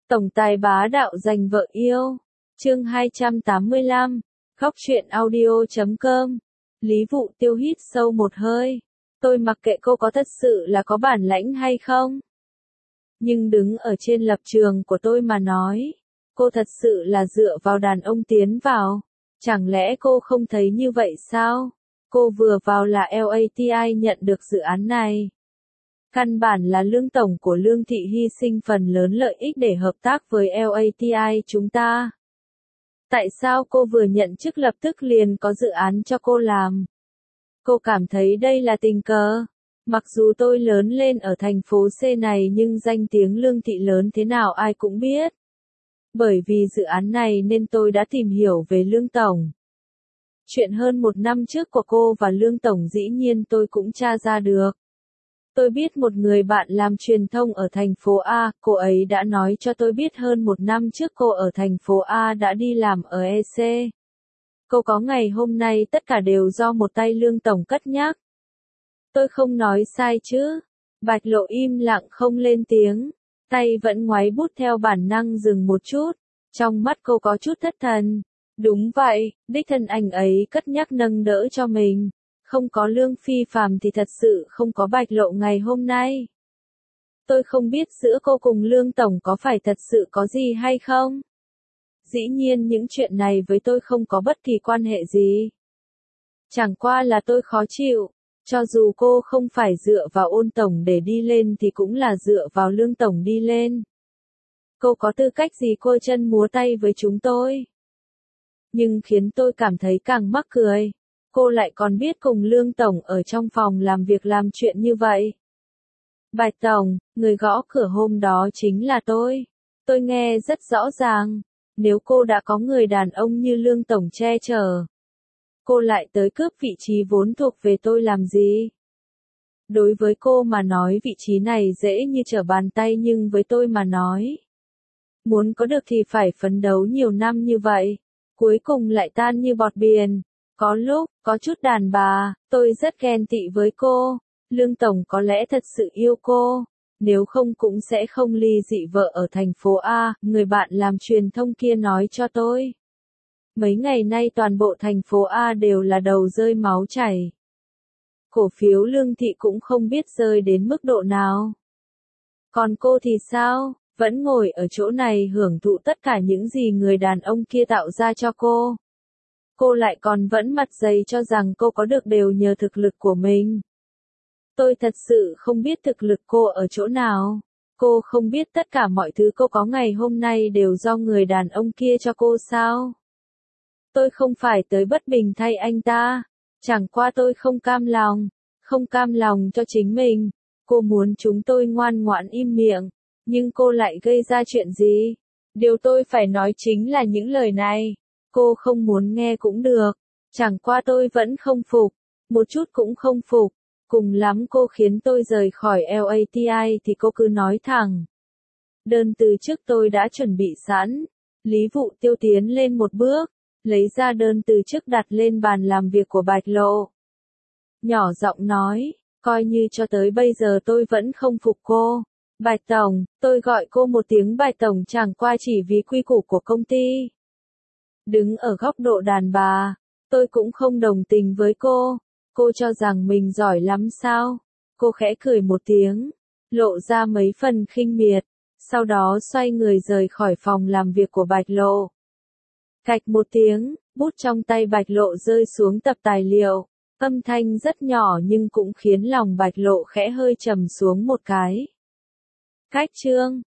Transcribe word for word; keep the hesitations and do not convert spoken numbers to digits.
Tổng tài bá đạo giành vợ yêu. Chương hai trăm tám mươi lăm. Khóc chuyện audio chấm com. Lý Vụ Tiêu hít sâu một hơi. Tôi mặc kệ cô có thật sự là có bản lãnh hay không. Nhưng đứng ở trên lập trường của tôi mà nói, cô thật sự là dựa vào đàn ông tiến vào. Chẳng lẽ cô không thấy như vậy sao? Cô vừa vào là lờ a tê i nhận được dự án này. Căn bản là Lương Tổng của Lương Thị hy sinh phần lớn lợi ích để hợp tác với lờ a tê i chúng ta. Tại sao cô vừa nhận chức lập tức liền có dự án cho cô làm? Cô cảm thấy đây là tình cờ. Mặc dù tôi lớn lên ở thành phố C này nhưng danh tiếng Lương Thị lớn thế nào ai cũng biết. Bởi vì dự án này nên tôi đã tìm hiểu về Lương Tổng. Chuyện hơn một năm trước của cô và Lương Tổng dĩ nhiên tôi cũng tra ra được. Tôi biết một người bạn làm truyền thông ở thành phố A, cô ấy đã nói cho tôi biết hơn một năm trước cô ở thành phố A đã đi làm ở e xê. Cô có ngày hôm nay tất cả đều do một tay Lương Tổng cất nhắc. Tôi không nói sai chứ? Bạch Lộ im lặng không lên tiếng, tay vẫn ngoáy bút theo bản năng dừng một chút, trong mắt cô có chút thất thần. Đúng vậy, đích thân anh ấy cất nhắc nâng đỡ cho mình. Không có Lương Phi Phàm thì thật sự không có Bạch Lộ ngày hôm nay. Tôi không biết giữa cô cùng Lương Tổng có phải thật sự có gì hay không. Dĩ nhiên những chuyện này với tôi không có bất kỳ quan hệ gì. Chẳng qua là tôi khó chịu, cho dù cô không phải dựa vào Ôn Tổng để đi lên thì cũng là dựa vào Lương Tổng đi lên. Cô có tư cách gì cô chân múa tay với chúng tôi? Nhưng khiến tôi cảm thấy càng mắc cười. Cô lại còn biết cùng Lương Tổng ở trong phòng làm việc làm chuyện như vậy. Bạch Tổng, người gõ cửa hôm đó chính là tôi. Tôi nghe rất rõ ràng. Nếu cô đã có người đàn ông như Lương Tổng che chở, cô lại tới cướp vị trí vốn thuộc về tôi làm gì? Đối với cô mà nói vị trí này dễ như trở bàn tay nhưng với tôi mà nói, muốn có được thì phải phấn đấu nhiều năm như vậy, cuối cùng lại tan như bọt biển. Có lúc, có chút đàn bà, tôi rất ghen tị với cô. Lương Tổng có lẽ thật sự yêu cô. Nếu không cũng sẽ không ly dị vợ ở thành phố A, người bạn làm truyền thông kia nói cho tôi. Mấy ngày nay toàn bộ thành phố A đều là đầu rơi máu chảy. Cổ phiếu Lương Thị cũng không biết rơi đến mức độ nào. Còn cô thì sao? Vẫn ngồi ở chỗ này hưởng thụ tất cả những gì người đàn ông kia tạo ra cho cô. Cô lại còn vẫn mặt dày cho rằng cô có được đều nhờ thực lực của mình. Tôi thật sự không biết thực lực cô ở chỗ nào. Cô không biết tất cả mọi thứ cô có ngày hôm nay đều do người đàn ông kia cho cô sao? Tôi không phải tới bất bình thay anh ta. Chẳng qua tôi không cam lòng. Không cam lòng cho chính mình. Cô muốn chúng tôi ngoan ngoãn im miệng. Nhưng cô lại gây ra chuyện gì? Điều tôi phải nói chính là những lời này. Cô không muốn nghe cũng được. Chẳng qua tôi vẫn không phục. Một chút cũng không phục. Cùng lắm cô khiến tôi rời khỏi lờ a tê i thì cô cứ nói thẳng. Đơn từ trước tôi đã chuẩn bị sẵn. Lý Vụ Tiêu tiến lên một bước, lấy ra đơn từ trước đặt lên bàn làm việc của Bạch Lộ. Nhỏ giọng nói, coi như cho tới bây giờ tôi vẫn không phục cô. Bạch Tổng, tôi gọi cô một tiếng Bạch Tổng chẳng qua chỉ vì quy củ của công ty. Đứng ở góc độ đàn bà, tôi cũng không đồng tình với cô. Cô cho rằng mình giỏi lắm sao? Cô khẽ cười một tiếng, lộ ra mấy phần khinh miệt, sau đó xoay người rời khỏi phòng làm việc của Bạch Lộ. Cạch một tiếng, bút trong tay Bạch Lộ rơi xuống tập tài liệu, âm thanh rất nhỏ nhưng cũng khiến lòng Bạch Lộ khẽ hơi trầm xuống một cái. Cách chương